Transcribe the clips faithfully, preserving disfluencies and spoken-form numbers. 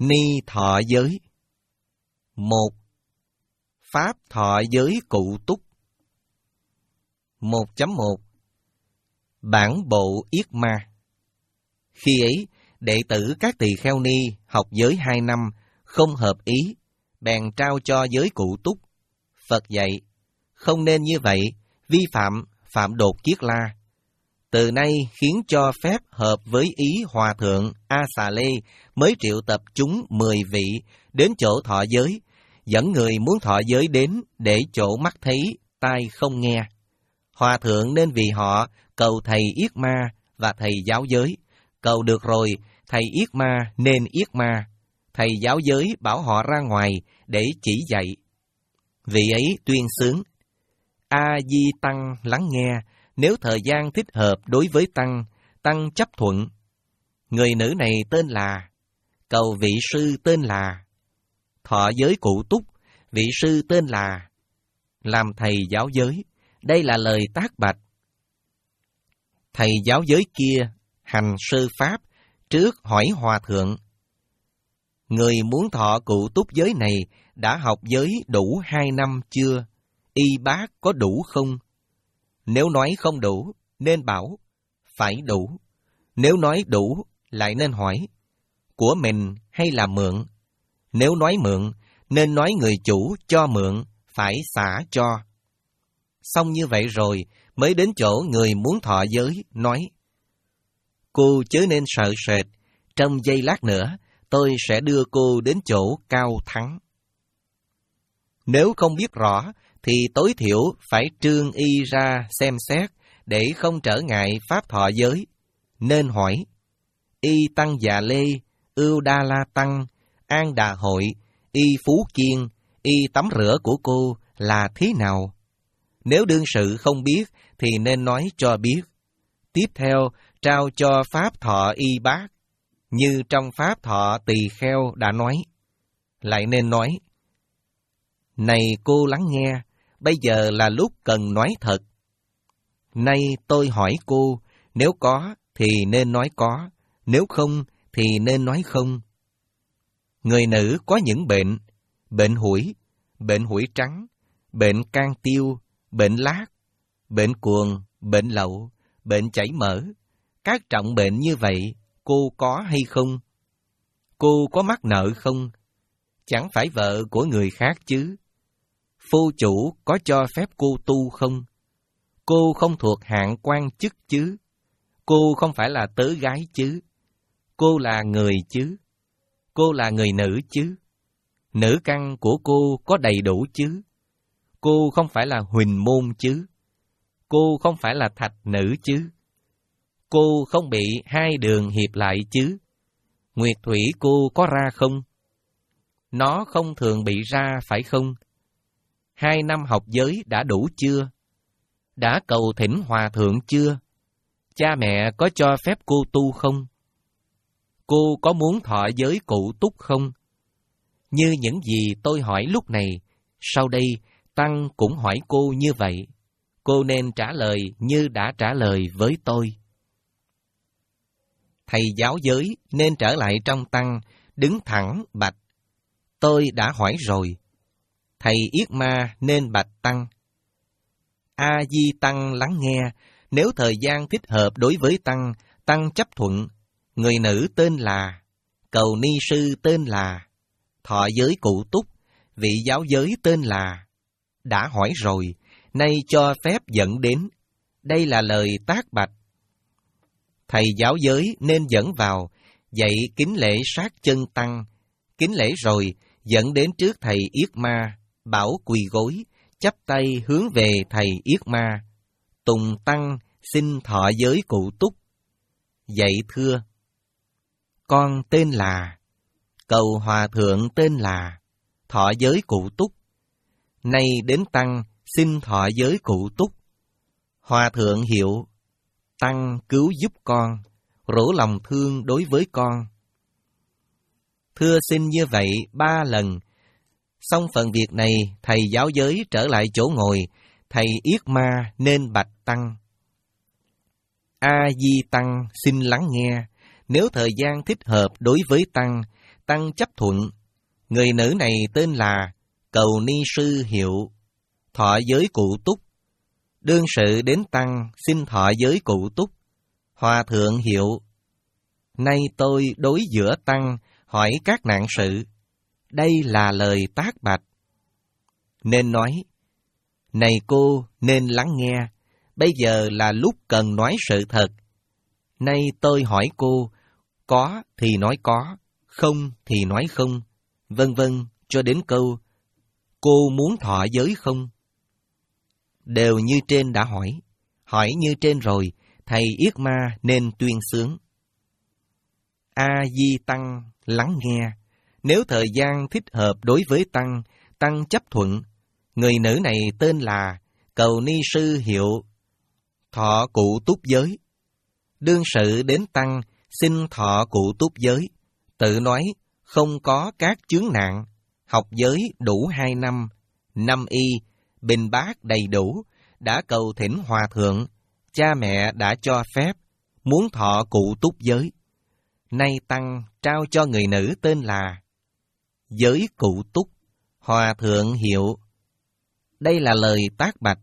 Ni thọ giới. Một. Pháp thọ giới cụ túc. một chấm một. Bản bộ Yết Ma. Khi ấy, đệ tử các tỳ kheo ni học giới hai năm, không hợp ý, bèn trao cho giới cụ túc. Phật dạy, không nên như vậy, vi phạm, phạm đột kiết la. Từ nay khiến cho phép hợp với ý Hòa Thượng A Xà Lê mới triệu tập chúng mười vị đến chỗ thọ giới, dẫn người muốn thọ giới đến để chỗ mắt thấy, tai không nghe. Hòa Thượng nên vì họ cầu thầy Yết Ma và thầy giáo giới. Cầu được rồi, thầy Yết Ma nên Yết Ma. Thầy giáo giới bảo họ ra ngoài để chỉ dạy. Vị ấy tuyên xướng: A Di Tăng lắng nghe, nếu thời gian thích hợp đối với Tăng, Tăng chấp thuận. Người nữ này tên là, cầu vị sư tên là, thọ giới cụ túc, vị sư tên là, làm thầy giáo giới. Đây là lời tác bạch. Thầy giáo giới kia hành sơ pháp, trước hỏi Hòa Thượng: người muốn thọ cụ túc giới này đã học giới đủ hai năm chưa? Y bác có đủ không? Nếu nói không đủ, nên bảo phải đủ. Nếu nói đủ, lại nên hỏi của mình hay là mượn. Nếu nói mượn, nên nói người chủ cho mượn phải xả cho. Xong như vậy rồi, mới đến chỗ người muốn thọ giới, nói: cô chớ nên sợ sệt, trong giây lát nữa, tôi sẽ đưa cô đến chỗ Cao Thắng. Nếu không biết rõ, thì tối thiểu phải trương y ra xem xét, để không trở ngại pháp thọ giới. Nên hỏi: Y Tăng Già Lê, Ưu Đa La Tăng, An Đà Hội, Y Phú Kiên, Y tắm rửa của cô là thế nào? Nếu đương sự không biết, thì nên nói cho biết. Tiếp theo, trao cho pháp thọ y bác, như trong pháp thọ tỳ kheo đã nói. Lại nên nói: này cô lắng nghe, bây giờ là lúc cần nói thật. Nay tôi hỏi cô, nếu có thì nên nói có, nếu không thì nên nói không. Người nữ có những bệnh, bệnh hủi, bệnh hủi trắng, bệnh can tiêu, bệnh lát, bệnh cuồng, bệnh lậu, bệnh chảy mỡ. Các trọng bệnh như vậy, cô có hay không? Cô có mắc nợ không? Chẳng phải vợ của người khác chứ? Phu chủ có cho phép cô tu không? Cô không thuộc hạng quan chức chứ? Cô không phải là tớ gái chứ? Cô là người chứ? Cô là người nữ chứ? Nữ căn của cô có đầy đủ chứ? Cô không phải là huỳnh môn chứ? Cô không phải là thạch nữ chứ? Cô không bị hai đường hiệp lại chứ? Nguyệt thủy cô có ra không? Nó không thường bị ra phải không? Hai năm học giới đã đủ chưa? Đã cầu thỉnh Hòa Thượng chưa? Cha mẹ có cho phép cô tu không? Cô có muốn thọ giới cụ túc không? Như những gì tôi hỏi lúc này, sau đây Tăng cũng hỏi cô như vậy. Cô nên trả lời như đã trả lời với tôi. Thầy giáo giới nên trở lại trong Tăng, đứng thẳng bạch: tôi đã hỏi rồi. Thầy Yết Ma nên bạch Tăng: A Di Tăng lắng nghe, nếu thời gian thích hợp đối với Tăng, Tăng chấp thuận. Người nữ tên là, cầu ni sư tên là, thọ giới cụ túc, vị giáo giới tên là. Đã hỏi rồi, nay cho phép dẫn đến. Đây là lời tác bạch. Thầy giáo giới nên dẫn vào, dạy kính lễ sát chân Tăng. Kính lễ rồi, dẫn đến trước thầy Yết Ma, bảo quỳ gối, chắp tay hướng về thầy Yết Ma. Tùng Tăng xin thọ giới cụ túc. Dạy thưa: con tên là, cầu Hòa Thượng tên là, thọ giới cụ túc. Nay đến Tăng xin thọ giới cụ túc. Hòa Thượng hiệu: Tăng cứu giúp con, rủ lòng thương đối với con. Thưa xin như vậy ba lần. Xong phần việc này, thầy giáo giới trở lại chỗ ngồi, thầy Yết Ma nên bạch Tăng: A Di Tăng xin lắng nghe, nếu thời gian thích hợp đối với Tăng, Tăng chấp thuận. Người nữ này tên là Cầu Ni Sư Hiệu, thọ giới Cụ Túc. Đương sự đến Tăng xin thọ giới Cụ Túc. Hòa thượng Hiệu: Nay tôi đối giữa Tăng hỏi các nạn sự. Đây là lời tác bạch. Nên nói: Này cô nên lắng nghe, bây giờ là lúc cần nói sự thật. Nay tôi hỏi cô, có thì nói có, không thì nói không, vân vân cho đến câu cô muốn thọ giới không? Đều như trên đã hỏi. Hỏi như trên rồi, thầy Yết Ma nên tuyên xướng. A-di Tăng lắng nghe. Nếu thời gian thích hợp đối với Tăng, Tăng chấp thuận. Người nữ này tên là Cầu Ni Sư Hiệu, thọ Cụ Túc giới. Đương sự đến Tăng xin thọ Cụ Túc giới. Tự nói không có các chướng nạn, học giới đủ hai năm, năm y, bình bát đầy đủ, đã cầu thỉnh Hòa thượng, cha mẹ đã cho phép, muốn thọ Cụ Túc giới. Nay Tăng trao cho người nữ tên là giới Cụ Túc, Hòa thượng Hiệu. Đây là lời tác bạch.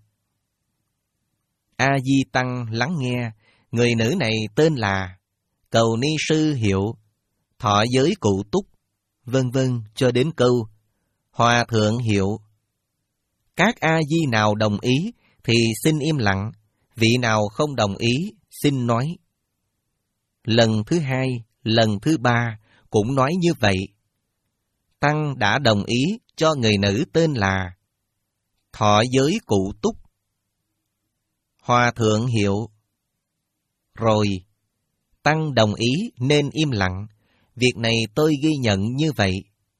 A-di Tăng lắng nghe. Người nữ này tên là Cầu Ni Sư Hiệu, thọ giới Cụ Túc, vân vân cho đến câu Hòa thượng Hiệu. Các A-di nào đồng ý thì xin im lặng, vị nào không đồng ý xin nói. Lần thứ hai, lần thứ ba cũng nói như vậy. Tăng đã đồng ý cho người nữ tên là thọ giới Cụ Túc, Hòa thượng Hiệu. Rồi, Tăng đồng ý nên im lặng, việc này tôi ghi nhận như vậy.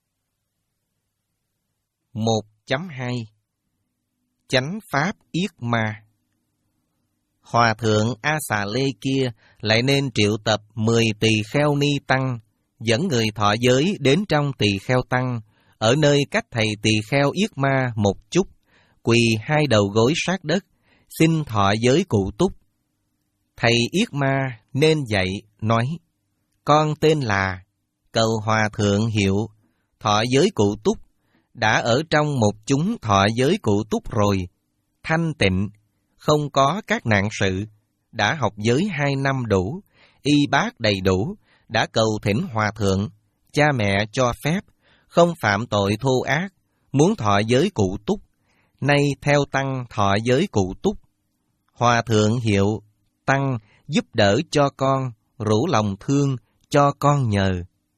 một chấm hai Chánh Pháp Yết Ma. Hòa thượng A Xà Lê kia lại nên triệu tập mười tỳ kheo ni tăng, dẫn người thọ giới đến trong tỳ kheo tăng, ở nơi cách thầy tỳ kheo Yết Ma một chút, quỳ hai đầu gối sát đất, xin thọ giới Cụ Túc. Thầy Yết Ma nên dạy, nói: Con tên là Cầu Hòa thượng Hiệu, thọ giới Cụ Túc, đã ở trong một chúng thọ giới Cụ Túc rồi, thanh tịnh, không có các nạn sự, đã học giới hai năm đủ, y bát đầy đủ, đã cầu thỉnh Hòa thượng, cha mẹ cho phép, không phạm tội thô ác, muốn thọ giới Cụ Túc. Nay theo Tăng thọ giới Cụ Túc. Hòa thượng Hiệu: Tăng giúp đỡ cho con, rủ lòng thương cho con nhờ.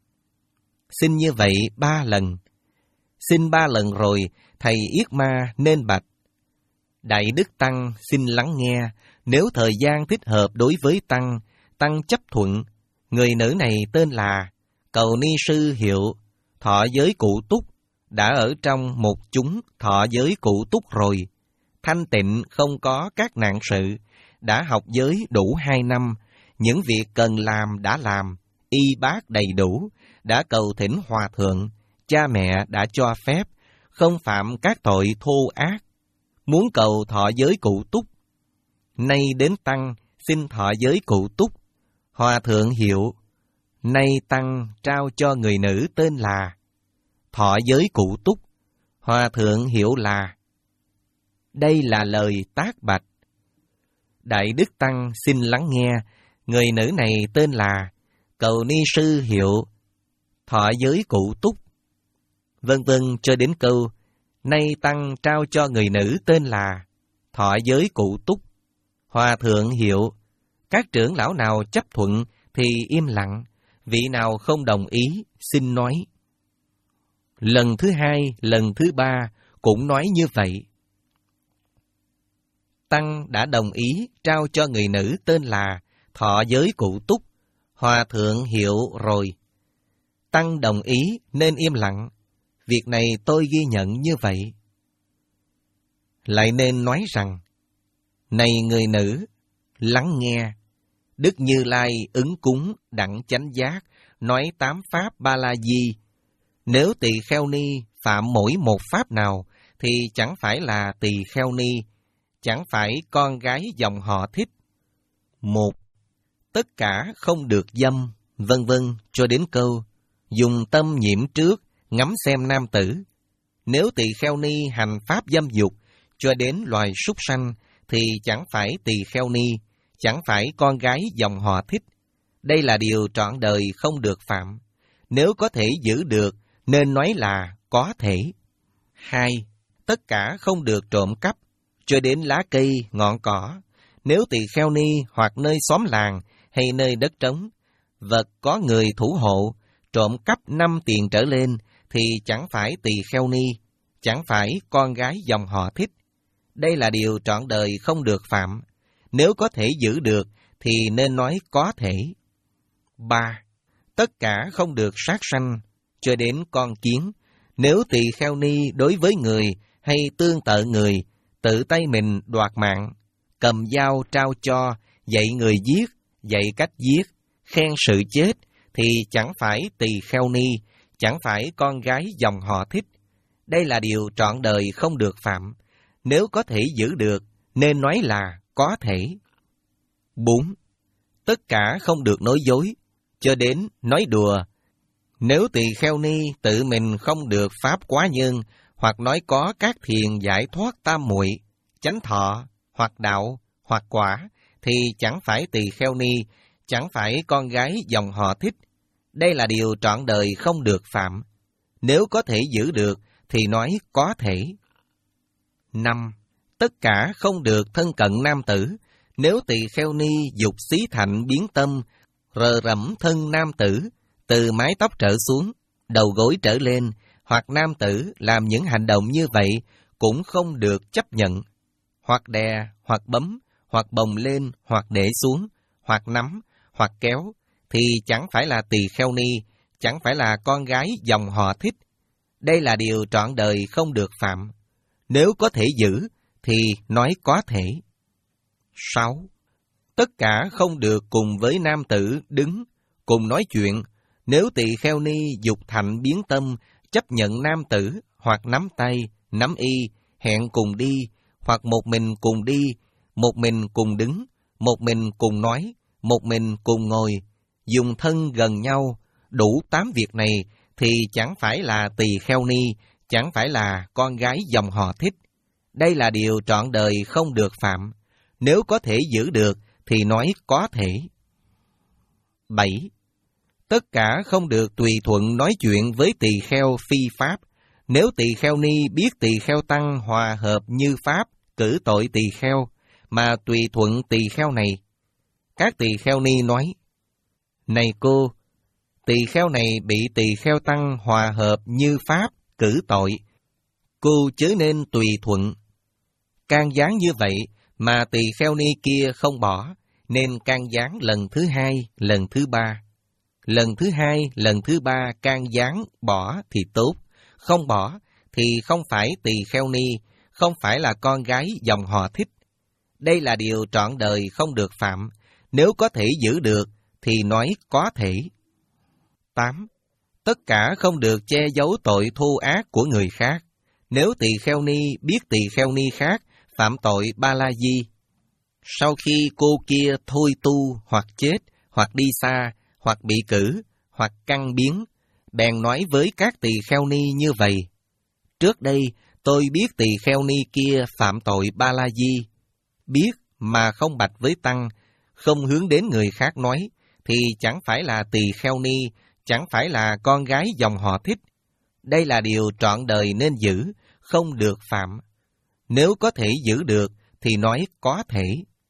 Xin như vậy ba lần. Xin ba lần rồi, thầy Yết Ma nên bạch: Đại Đức Tăng xin lắng nghe, nếu thời gian thích hợp đối với Tăng, Tăng chấp thuận. Người nữ này tên là Cầu Ni Sư Hiệu, thọ giới Cụ Túc, đã ở trong một chúng thọ giới Cụ Túc rồi, thanh tịnh không có các nạn sự, đã học giới đủ hai năm, những việc cần làm đã làm, y bát đầy đủ, đã cầu thỉnh Hòa thượng, cha mẹ đã cho phép, không phạm các tội thô ác, muốn cầu thọ giới Cụ Túc. Nay đến Tăng xin thọ giới Cụ Túc. Hòa thượng Hiệu: Nay Tăng trao cho người nữ tên là thọ giới Cụ Túc. Hòa thượng Hiệu là. Đây là lời tác bạch. Đại Đức Tăng xin lắng nghe, người nữ này tên là Cầu Ni Sư Hiệu, thọ giới Cụ Túc, vân vân cho đến câu Nay Tăng trao cho người nữ tên là thọ giới Cụ Túc. Hòa thượng Hiệu: Các trưởng lão nào chấp thuận thì im lặng, vị nào không đồng ý xin nói. Lần thứ hai, lần thứ ba cũng nói như vậy. Tăng đã đồng ý trao cho người nữ tên là thọ giới Cụ Túc. Hòa thượng Hiệu rồi. Tăng đồng ý nên im lặng, việc này tôi ghi nhận như vậy. Lại nên nói rằng: Này người nữ, lắng nghe. Đức Như Lai ứng cúng đặng chánh giác, nói tám pháp ba la di. Nếu tỳ kheo ni phạm mỗi một pháp nào, thì chẳng phải là tỳ kheo ni, chẳng phải con gái dòng họ Thích. Một, tất cả không được dâm, vân vân cho đến câu dùng tâm nhiễm trước, ngắm xem nam tử. Nếu tỳ kheo ni hành pháp dâm dục, cho đến loài súc sanh, thì chẳng phải tỳ kheo ni, chẳng phải con gái dòng họ thích. Đây là điều trọn đời không được phạm. Nếu có thể giữ được, nên nói là có thể. Hai, tất cả không được trộm cắp, cho đến lá cây, ngọn cỏ. Nếu tỳ kheo ni hoặc nơi xóm làng hay nơi đất trống, vật có người thủ hộ, trộm cắp năm tiền trở lên, thì chẳng phải tỳ kheo ni, chẳng phải con gái dòng họ thích. Đây là điều trọn đời không được phạm. Nếu có thể giữ được, thì nên nói có thể. Ba, tất cả không được sát sanh, cho đến con kiến. Nếu tỳ kheo ni đối với người hay tương tự người, tự tay mình đoạt mạng, cầm dao trao cho, dạy người giết, dạy cách giết, khen sự chết, thì chẳng phải tỳ kheo ni, chẳng phải con gái dòng họ thích. Đây là điều trọn đời không được phạm. Nếu có thể giữ được, nên nói là có thể. Bốn, tất cả không được nói dối, cho đến nói đùa. Nếu tỳ kheo ni tự mình không được pháp quá nhân, hoặc nói có các thiền giải thoát tam muội, chánh thọ, hoặc đạo, hoặc quả, thì chẳng phải tỳ kheo ni, chẳng phải con gái dòng họ thích. Đây là điều trọn đời không được phạm. Nếu có thể giữ được, thì nói có thể. Năm, tất cả không được thân cận nam tử. Nếu tỳ kheo ni dục xí thạnh biến tâm, rờ rẫm thân nam tử, từ mái tóc trở xuống, đầu gối trở lên, hoặc nam tử làm những hành động như vậy, cũng không được chấp nhận. Hoặc đè, hoặc bấm, hoặc bồng lên, hoặc để xuống, hoặc nắm, hoặc kéo, thì chẳng phải là tỳ kheo ni, chẳng phải là con gái dòng họ thích. Đây là điều trọn đời không được phạm. Nếu có thể giữ, thì nói có thể. Sáu, tất cả không được cùng với nam tử đứng, cùng nói chuyện. Nếu tỳ kheo ni dục thạnh biến tâm, chấp nhận nam tử, hoặc nắm tay, nắm y, hẹn cùng đi, hoặc một mình cùng đi, một mình cùng đứng, một mình cùng nói, một mình cùng ngồi, dùng thân gần nhau, đủ tám việc này, thì chẳng phải là tỳ kheo ni, chẳng phải là con gái dòng họ thích. Đây là điều trọn đời không được phạm. Nếu có thể giữ được, thì nói có thể. Bảy, tất cả không được tùy thuận nói chuyện với tỳ kheo phi pháp. Nếu tỳ kheo ni biết tỳ kheo tăng hòa hợp như pháp, cử tội tỳ kheo, mà tùy thuận tỳ kheo này. Các tỳ kheo ni nói, này cô, tỳ kheo này bị tỳ kheo tăng hòa hợp như pháp, cử tội. Cô chớ nên tùy thuận. Can gián như vậy, mà tỳ kheo ni kia không bỏ, nên can gián lần thứ hai, lần thứ ba. Lần thứ hai, lần thứ ba can gián bỏ thì tốt, không bỏ thì không phải tỳ kheo ni, không phải là con gái dòng họ thích. Đây là điều trọn đời không được phạm. Nếu có thể giữ được, thì nói có thể. Tám, tất cả không được che giấu tội thô ác của người khác. Nếu tỳ kheo ni biết tỳ kheo ni khác phạm tội ba la di, sau khi cô kia thôi tu, hoặc chết, hoặc đi xa, hoặc bị cử, hoặc căn biến, bèn nói với các tỳ kheo ni như vậy: trước đây tôi biết tỳ kheo ni kia phạm tội ba la di, biết mà không bạch với tăng, không hướng đến người khác nói, thì chẳng phải là tỳ kheo ni, chẳng phải là con gái dòng họ thích. Đây là điều trọn đời nên giữ, không được phạm. Nếu có thể giữ được, thì nói có thể.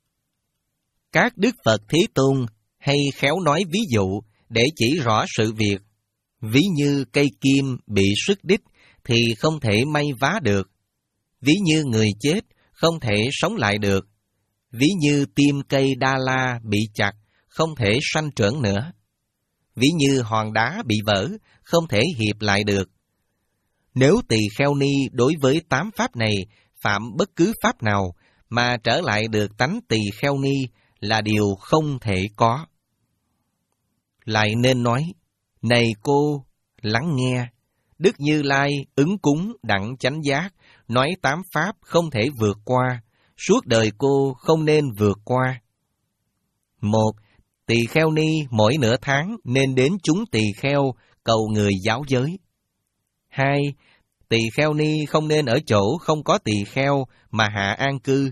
Các Đức Phật Thế Tôn hay khéo nói ví dụ để chỉ rõ sự việc. Ví như cây kim bị sức đích thì không thể may vá được. Ví như người chết không thể sống lại được. Ví như tim cây đa la bị chặt, không thể sanh trưởng nữa. Ví như hòn đá bị vỡ, không thể hiệp lại được. Nếu tỳ kheo ni đối với tám pháp này phạm bất cứ pháp nào mà trở lại được tánh tỳ kheo ni là điều không thể có. Lại nên nói: này cô, lắng nghe, Đức Như Lai ứng cúng đặng chánh giác, nói tám pháp không thể vượt qua, suốt đời cô không nên vượt qua. Một, tỳ kheo ni mỗi nửa tháng nên đến chúng tỳ kheo cầu người giáo giới. Hai, tỳ kheo ni không nên ở chỗ không có tỳ kheo mà hạ an cư.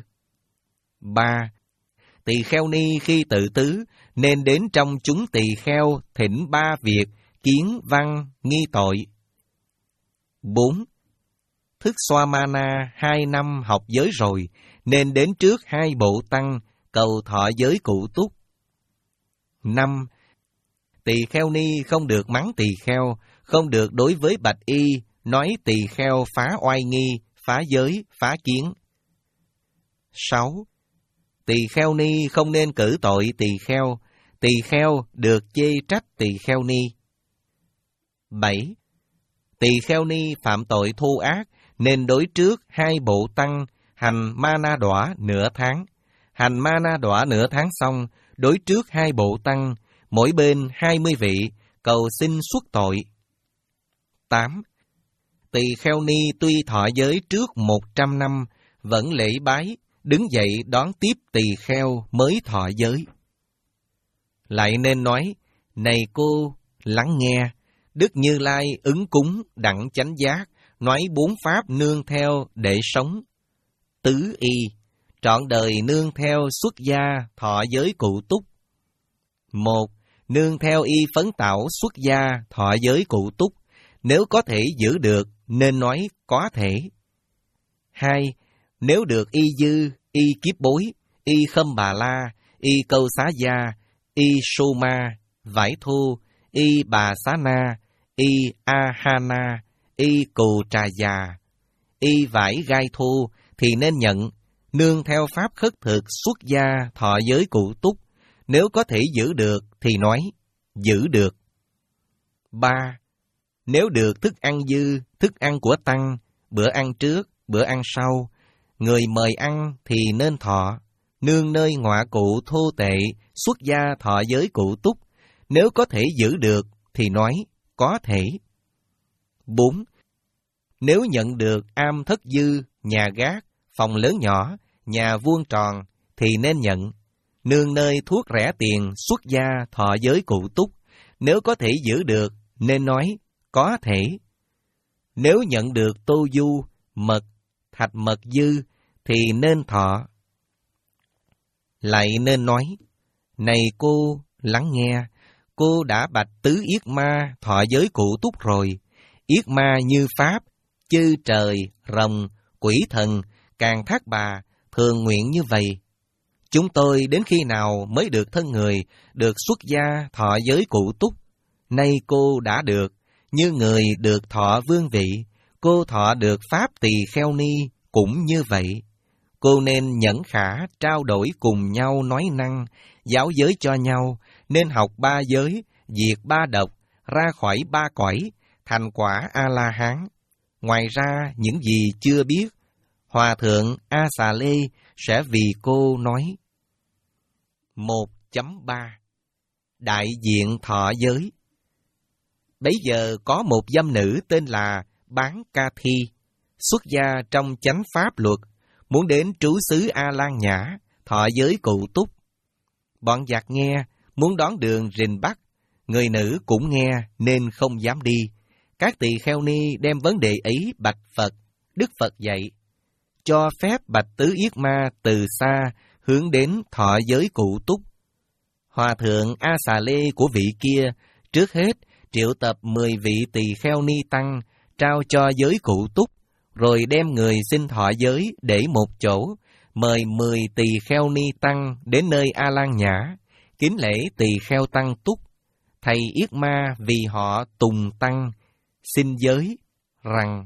Ba, tỳ kheo ni khi tự tứ nên đến trong chúng tỳ kheo thỉnh ba việc kiến văn nghi tội. Bốn, thức xoa mana hai năm học giới rồi nên đến trước hai bộ tăng cầu thọ giới cụ túc. Năm, tỳ kheo ni không được mắng tỳ kheo, không được đối với bạch y nói tỳ kheo phá oai nghi, phá giới, phá kiến. Sáu, tỳ kheo ni không nên cử tội tỳ kheo, tỳ kheo được chê trách tỳ kheo ni. Bảy, tỳ kheo ni phạm tội thô ác nên đối trước hai bộ tăng hành ma na đọa nửa tháng. Hành ma na đọa nửa tháng xong, đối trước hai bộ tăng, mỗi bên hai mươi vị, cầu xin xuất tội. Tám, tỳ kheo ni tuy thọ giới trước một trăm năm, vẫn lễ bái, đứng dậy đón tiếp tỳ kheo mới thọ giới. Lại nên nói, này cô, lắng nghe, Đức Như Lai ứng cúng đặng chánh giác, nói bốn pháp nương theo để sống. Tứ y, trọn đời nương theo xuất gia thọ giới cụ túc. Một, nương theo y phấn tạo xuất gia thọ giới cụ túc, nếu có thể giữ được nên nói có thể. Hai, nếu được y dư, y kiếp bối, y khâm bà la, y câu xá gia, y sô ma, vải thu, y bà xá na, y a ha na, y cù trà già, y vải gai thu thì nên nhận, nương theo pháp khất thực xuất gia thọ giới cụ túc, nếu có thể giữ được thì nói giữ được. Ba, nếu được thức ăn dư, thức ăn của tăng, bữa ăn trước, bữa ăn sau, người mời ăn thì nên thọ, nương nơi ngọa cụ thô tệ, xuất gia thọ giới cụ túc, nếu có thể giữ được thì nói có thể. Bốn, nếu nhận được am thất dư, nhà gác, phòng lớn nhỏ, nhà vuông tròn thì nên nhận, nương nơi thuốc rẻ tiền xuất gia thọ giới cụ túc, nếu có thể giữ được nên nói có thể. Nếu nhận được tô du, mật, thạch mật dư thì nên thọ. Lại nên nói, này cô, lắng nghe, cô đã bạch tứ yết ma thọ giới cụ túc rồi. Yết ma như pháp, chư trời, rồng, quỷ thần, càng thác bà, thường nguyện như vậy. Chúng tôi đến khi nào mới được thân người, được xuất gia thọ giới cụ túc? Nay cô đã được, như người được thọ vương vị, cô thọ được pháp tỳ kheo ni cũng như vậy. Cô nên nhẫn khả trao đổi cùng nhau nói năng, giáo giới cho nhau, nên học ba giới, diệt ba độc, ra khỏi ba cõi, thành quả A-la-hán. Ngoài ra những gì chưa biết, Hòa thượng A Xà Lê sẽ vì cô nói. một chấm ba Đại diện thọ giới. Bấy giờ có một dâm nữ tên là Bán Ca Thi, xuất gia trong chánh pháp luật, muốn đến trú xứ A Lan Nhã, thọ giới cụ túc. Bọn giặc nghe, muốn đón đường rình bắt, người nữ cũng nghe nên không dám đi. Các tỳ kheo ni đem vấn đề ấy bạch Phật, Đức Phật dạy, cho phép bạch tứ yết ma từ xa hướng đến thọ giới cụ túc. Hòa thượng A Xà Lê của vị kia trước hết triệu tập mười vị tỳ kheo ni tăng trao cho giới cụ túc, rồi đem người xin thọ giới để một chỗ, mời mười tỳ kheo ni tăng đến nơi A Lan Nhã, kính lễ tỳ kheo tăng túc. Thầy yết ma vì họ tùng tăng xin giới rằng: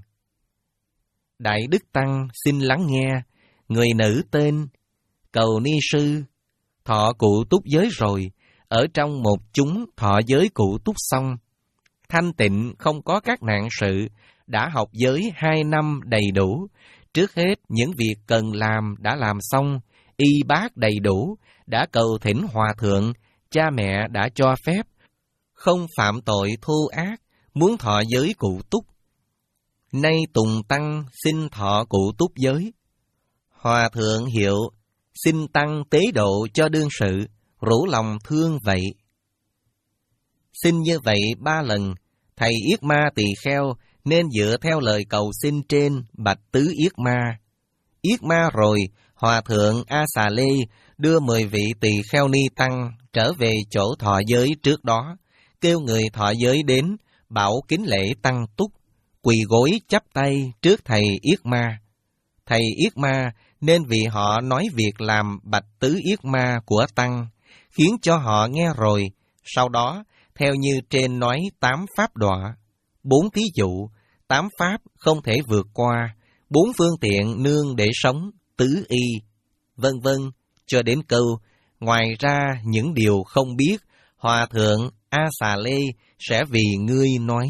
Đại đức tăng xin lắng nghe, người nữ tên Cầu Ni Sư thọ cụ túc giới rồi, ở trong một chúng thọ giới cụ túc xong, thanh tịnh không có các nạn sự, đã học giới hai năm đầy đủ. Trước hết những việc cần làm đã làm xong, y bát đầy đủ, đã cầu thỉnh hòa thượng, cha mẹ đã cho phép, không phạm tội thô ác, muốn thọ giới cụ túc. Nay tùng tăng xin thọ cụ túc giới. Hòa thượng hiệu xin tăng tế độ cho đương sự, rủ lòng thương vậy. Xin như vậy ba lần, Thầy Yết Ma Tỳ Kheo nên dựa theo lời cầu xin trên bạch tứ Yết Ma. Yết Ma rồi, Hòa thượng A Xà Lê đưa mười vị tỳ kheo ni tăng trở về chỗ thọ giới trước đó, kêu người thọ giới đến, bảo kính lễ tăng túc, quỳ gối chắp tay trước thầy Yết Ma. Thầy Yết Ma nên vì họ nói việc làm bạch tứ Yết Ma của tăng, khiến cho họ nghe rồi, sau đó, theo như trên nói tám pháp đọa, bốn thí dụ, tám pháp không thể vượt qua, bốn phương tiện nương để sống, tứ y, vân vân, cho đến câu, ngoài ra những điều không biết, Hòa thượng A Xà Lê sẽ vì ngươi nói.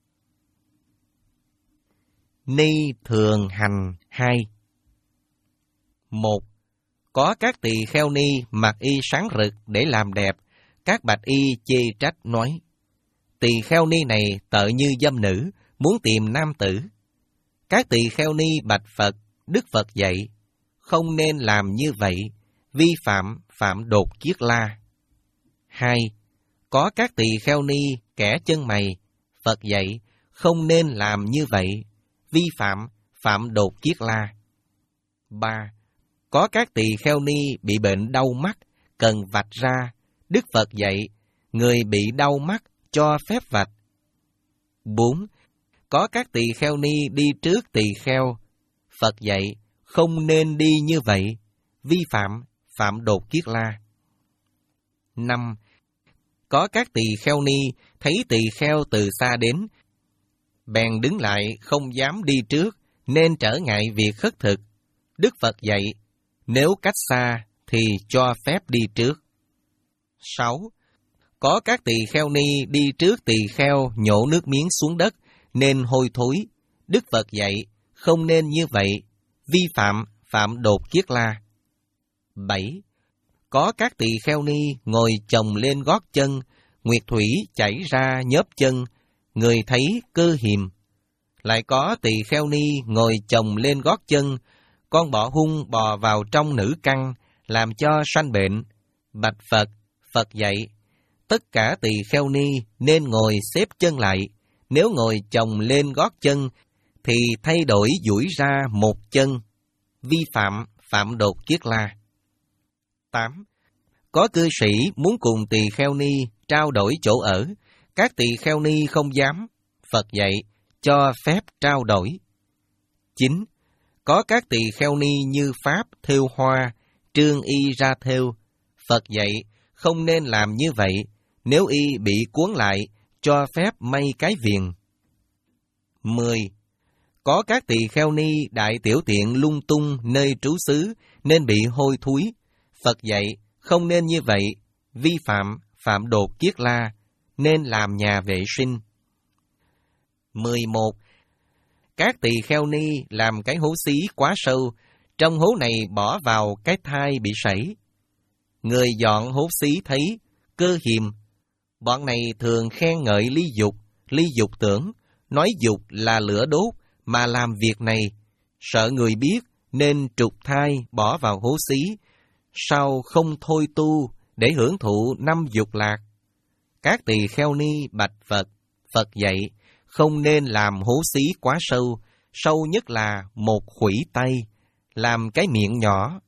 Ni thường hành hai. Một. Có các tỳ kheo ni mặc y sáng rực để làm đẹp, các bạch y chê trách nói, tỳ kheo ni này tợ như dâm nữ, muốn tìm nam tử. Các tỳ kheo ni bạch Phật, Đức Phật dạy, không nên làm như vậy, vi phạm phạm đột kiết la. Hai. Có các tỳ kheo ni kẻ chân mày, Phật dạy, không nên làm như vậy, vi phạm phạm đột kiết la. Ba. Có các tỳ kheo ni bị bệnh đau mắt, cần vạch ra, Đức Phật dạy, người bị đau mắt cho phép vạch. Bốn. Có các tỳ kheo ni đi trước tỳ kheo, Phật dạy, không nên đi như vậy, vi phạm phạm đột kiết la. Năm. Có các tỳ kheo ni thấy tỳ kheo từ xa đến, bèn đứng lại không dám đi trước, nên trở ngại việc khất thực. Đức Phật dạy, nếu cách xa thì cho phép đi trước. Sáu. Có các tỳ kheo ni đi trước tỳ kheo nhổ nước miếng xuống đất, nên hôi thối. Đức Phật dạy, không nên như vậy, vi phạm phạm đột kiết la. Bảy. Có các tỳ kheo ni ngồi chồng lên gót chân, nguyệt thủy chảy ra nhớp chân, người thấy cơ hiềm. Lại có tỳ kheo ni ngồi chồng lên gót chân, con bọ hung bò vào trong nữ căn, làm cho sanh bệnh. Bạch Phật, Phật dạy, tất cả tỳ kheo ni nên ngồi xếp chân lại, nếu ngồi chồng lên gót chân, thì thay đổi duỗi ra một chân, vi phạm phạm đột kiết la. Tám. Có cư sĩ muốn cùng tỳ kheo ni trao đổi chỗ ở, các tỳ kheo ni không dám, Phật dạy, cho phép trao đổi. Chín. Có các tỳ kheo ni như Pháp thêu hoa, trương y ra thêu, Phật dạy, không nên làm như vậy, nếu y bị cuốn lại, cho phép may cái viền. Mười. Có các tỳ kheo ni đại tiểu tiện lung tung nơi trú xứ, nên bị hôi thối, Phật dạy, không nên như vậy, vi phạm phạm đột kiết la, nên làm nhà vệ sinh. Mười một. Các tỳ kheo ni làm cái hố xí quá sâu, trong hố này bỏ vào cái thai bị sảy. Người dọn hố xí thấy cơ hiềm, bọn này thường khen ngợi ly dục, ly dục tưởng, nói dục là lửa đốt, mà làm việc này, sợ người biết nên trục thai bỏ vào hố xí, sau không thôi tu để hưởng thụ năm dục lạc. Các tỳ kheo ni bạch Phật, Phật dạy, không nên làm hố xí quá sâu, sâu nhất là một khuỷu tay, làm cái miệng nhỏ.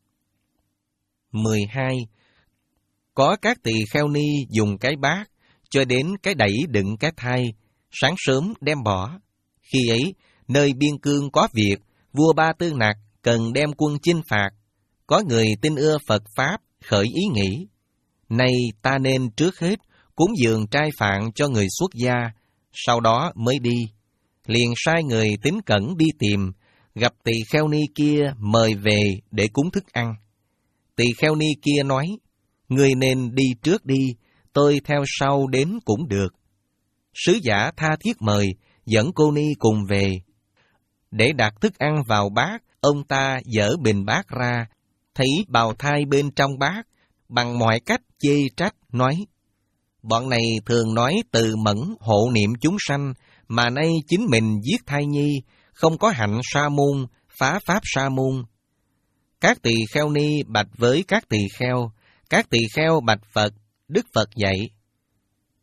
Mười hai. Có các tỳ kheo ni dùng cái bát cho đến cái đẩy đựng cái thai, sáng sớm đem bỏ. Khi ấy, nơi biên cương có việc, vua Ba Tư Nặc cần đem quân chinh phạt. Có người tin ưa Phật Pháp, khởi ý nghĩ, nay ta nên trước hết cúng dường trai phạn cho người xuất gia, sau đó mới đi. Liền sai người tín cẩn đi tìm, gặp tỳ kheo ni kia mời về để cúng thức ăn. Tỳ kheo ni kia nói, người nên đi trước đi, tôi theo sau đến cũng được. Sứ giả tha thiết mời, dẫn cô ni cùng về. Để đặt thức ăn vào bát, ông ta dỡ bình bát ra, thấy bào thai bên trong bát, bằng mọi cách chê trách, nói, bọn này thường nói từ mẫn hộ niệm chúng sanh, mà nay chính mình giết thai nhi, không có hạnh sa môn, phá pháp sa môn. Các tỳ kheo ni bạch với các tỳ kheo, các tỳ kheo bạch Phật, Đức Phật dạy,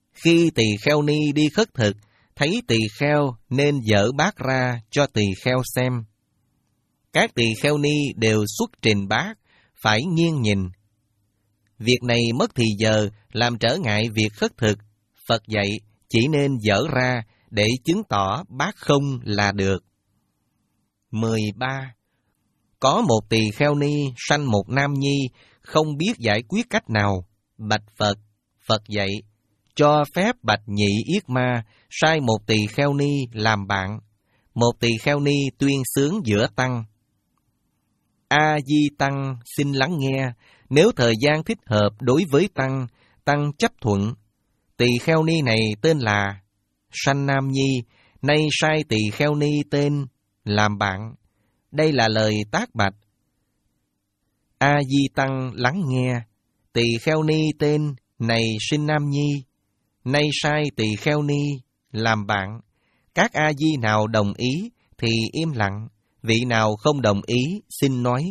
Khi tỳ kheo ni đi khất thực, thấy tỳ kheo nên dở bát ra cho tỳ kheo xem. Các tỳ kheo ni đều xuất trình bát, phải nghiêng nhìn. Việc này mất thì giờ, làm trở ngại việc khất thực. Phật dạy chỉ nên dở ra để chứng tỏ bát không là được. mười ba. Có một tỳ kheo ni sanh một nam nhi, không biết giải quyết cách nào. Bạch Phật, Phật dạy, cho phép bạch nhị yết ma sai một tỳ kheo ni làm bạn. Một tỳ kheo ni tuyên xướng giữa tăng. A Di Tăng xin lắng nghe, nếu thời gian thích hợp đối với tăng, tăng chấp thuận. Tỳ kheo ni này tên là sanh nam nhi, nay sai tỳ kheo ni tên làm bạn. Đây là lời tác bạch. A Di Tăng lắng nghe, tỳ kheo ni tên này sinh nam nhi, nay sai tỳ kheo ni làm bạn. Các A Di nào đồng ý thì im lặng, vị nào không đồng ý xin nói.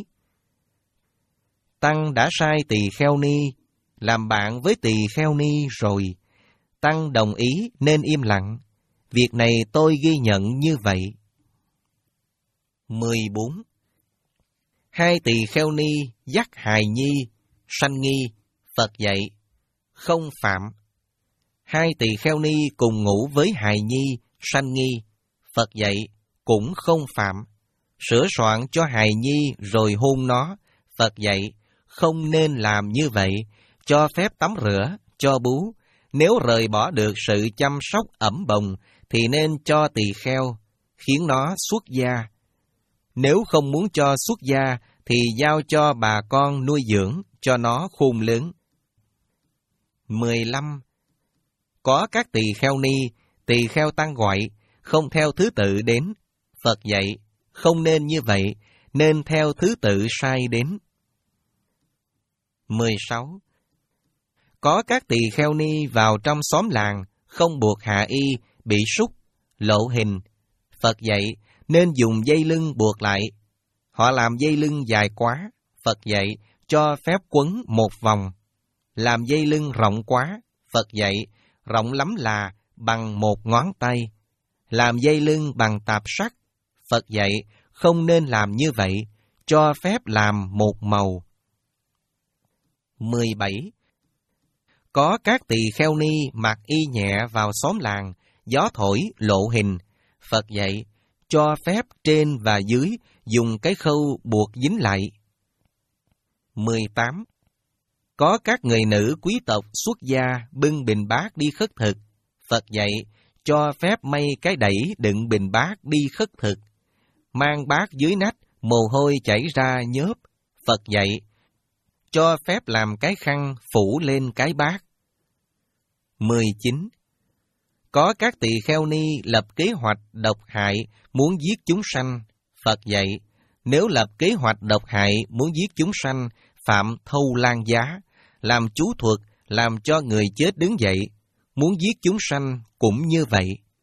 Tăng đã sai tỳ kheo ni làm bạn với tỳ kheo ni rồi, tăng đồng ý nên im lặng. Việc này tôi ghi nhận như vậy. mười bốn. Hai tỳ kheo ni dắt hài nhi sanh nghi, Phật dạy không phạm. Hai tỳ kheo ni cùng ngủ với hài nhi sanh nghi, Phật dạy cũng không phạm. Sửa soạn cho hài nhi rồi hôn nó, Phật dạy không nên làm như vậy. Cho phép tắm rửa, cho bú. Nếu rời bỏ được sự chăm sóc ẩm bồng thì nên cho tỳ kheo, khiến nó xuất gia. Nếu không muốn cho xuất gia thì giao cho bà con nuôi dưỡng cho nó khôn lớn. mười lăm. Có các tỳ kheo ni, tỳ kheo tăng gọi, không theo thứ tự đến. Phật dạy không nên như vậy, nên theo thứ tự sai đến. mười sáu. Có các tỳ kheo ni vào trong xóm làng, không buộc hạ y, bị súc, lộ hình. Phật dạy nên dùng dây lưng buộc lại. Họ làm dây lưng dài quá, Phật dạy cho phép quấn một vòng. Làm dây lưng rộng quá, Phật dạy rộng lắm là bằng một ngón tay. Làm dây lưng bằng tạp sắt, Phật dạy không nên làm như vậy, cho phép làm một màu. mười bảy. Có các tỳ kheo ni mặc y nhẹ vào xóm làng, gió thổi lộ hình. Phật dạy cho phép trên và dưới dùng cái khâu buộc dính lại. mười tám. Có các người nữ quý tộc xuất gia bưng bình bát đi khất thực. Phật dạy cho phép may cái đẩy đựng bình bát đi khất thực. Mang bát dưới nách, mồ hôi chảy ra nhớp. Phật dạy cho phép làm cái khăn phủ lên cái bát. mười chín. Có các tỳ kheo ni lập kế hoạch độc hại, muốn giết chúng sanh. Phật dạy, nếu lập kế hoạch độc hại, muốn giết chúng sanh, phạm thâu lan giá, làm chú thuật, làm cho người chết đứng dậy, muốn giết chúng sanh cũng như vậy.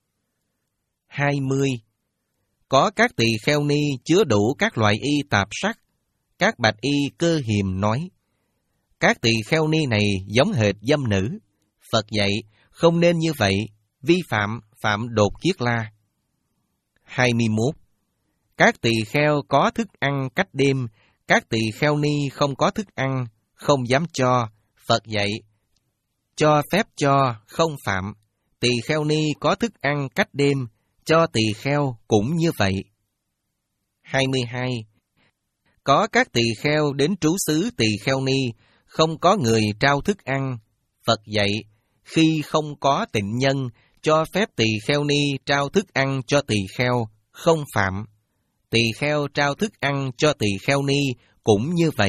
hai mươi. Có các tỳ kheo ni chứa đủ các loại y tạp sắc. Các bạch y cơ hiềm nói, các tỳ kheo ni này giống hệt dâm nữ. Phật dạy không nên như vậy, vi phạm phạm đột kiết la. hai mươi mốt. Các tỳ kheo có thức ăn cách đêm, các tỳ kheo ni không có thức ăn, không dám cho. Phật dạy cho phép cho, không phạm. Tỳ kheo ni có thức ăn cách đêm, cho tỳ kheo cũng như vậy. hai mươi hai. Có các tỳ kheo đến trú xứ tỳ kheo ni, không có người trao thức ăn. Phật dạy khi không có tịnh nhân, cho phép tỳ kheo ni trao thức ăn cho tỳ kheo, không phạm. Tỳ kheo trao thức ăn cho tỳ kheo ni cũng như vậy.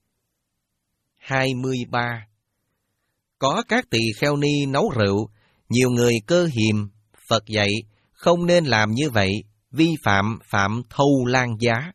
hai mươi ba. Có các tỳ kheo ni nấu rượu, nhiều người cơ hiềm. Phật dạy không nên làm như vậy, vi phạm phạm thâu lan giá.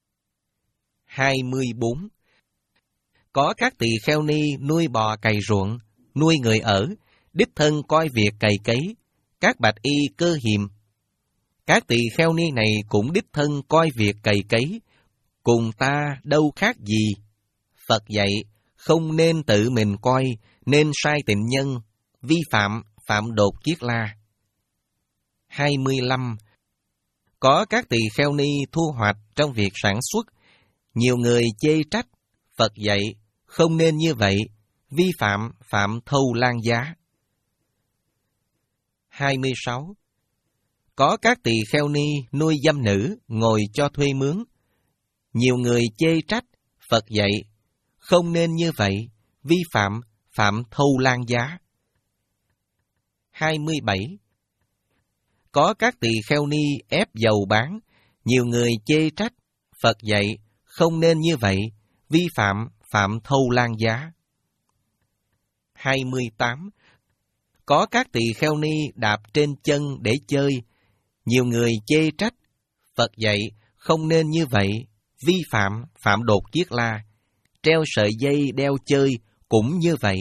hai mươi bốn. Có các tỳ kheo ni nuôi bò cày ruộng, nuôi người ở, đích thân coi việc cày cấy. Các bạch y cơ hiềm. Các tỳ kheo ni này cũng đích thân coi việc cày cấy, cùng ta đâu khác gì. Phật dạy không nên tự mình coi, nên sai tịnh nhân, vi phạm phạm đột kiết la. hai mươi lăm. Có các tỳ kheo ni thu hoạch trong việc sản xuất, nhiều người chê trách, Phật dạy, không nên như vậy, vi phạm phạm thâu lan giá. hai mươi sáu. Có các tỳ kheo ni nuôi dâm nữ, ngồi cho thuê mướn, nhiều người chê trách, Phật dạy, không nên như vậy, vi phạm phạm thâu lan giá. hai mươi bảy. Có các tỳ kheo ni ép dầu bán, nhiều người chê trách, Phật dạy, không nên như vậy, vi phạm phạm thâu lan giá. hai mươi tám. Có các tỳ kheo ni đạp trên chân để chơi, nhiều người chê trách, Phật dạy, không nên như vậy, vi phạm phạm đột kiết la. Treo sợi dây đeo chơi cũng như vậy.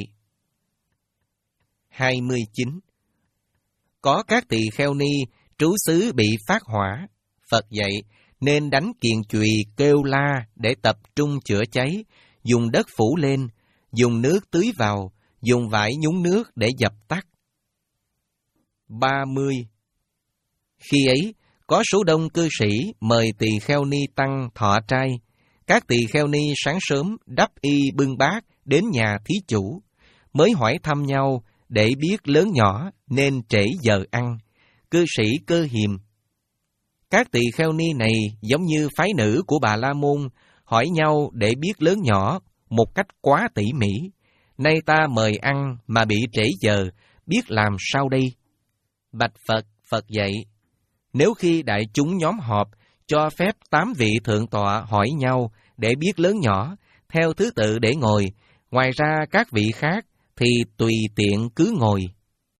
hai mươi chín. Có các tỳ kheo ni trú xứ bị phát hỏa, Phật dạy, nên đánh kiền chùy kêu la để tập trung chữa cháy, dùng đất phủ lên, dùng nước tưới vào, dùng vải nhúng nước để dập tắt. ba mươi. Khi ấy, có số đông cư sĩ mời tỳ kheo ni tăng thọ trai. Các tỳ kheo ni sáng sớm đắp y bưng bát đến nhà thí chủ, mới hỏi thăm nhau để biết lớn nhỏ nên trễ giờ ăn. Cư sĩ Cơ Hiềm. Các tỳ kheo ni này giống như phái nữ của Bà La Môn, hỏi nhau để biết lớn nhỏ một cách quá tỉ mỉ. Nay ta mời ăn mà bị trễ giờ, biết làm sao đây? Bạch Phật, Phật dạy, nếu khi đại chúng nhóm họp, cho phép tám vị thượng tọa hỏi nhau để biết lớn nhỏ, theo thứ tự để ngồi, ngoài ra các vị khác thì tùy tiện cứ ngồi.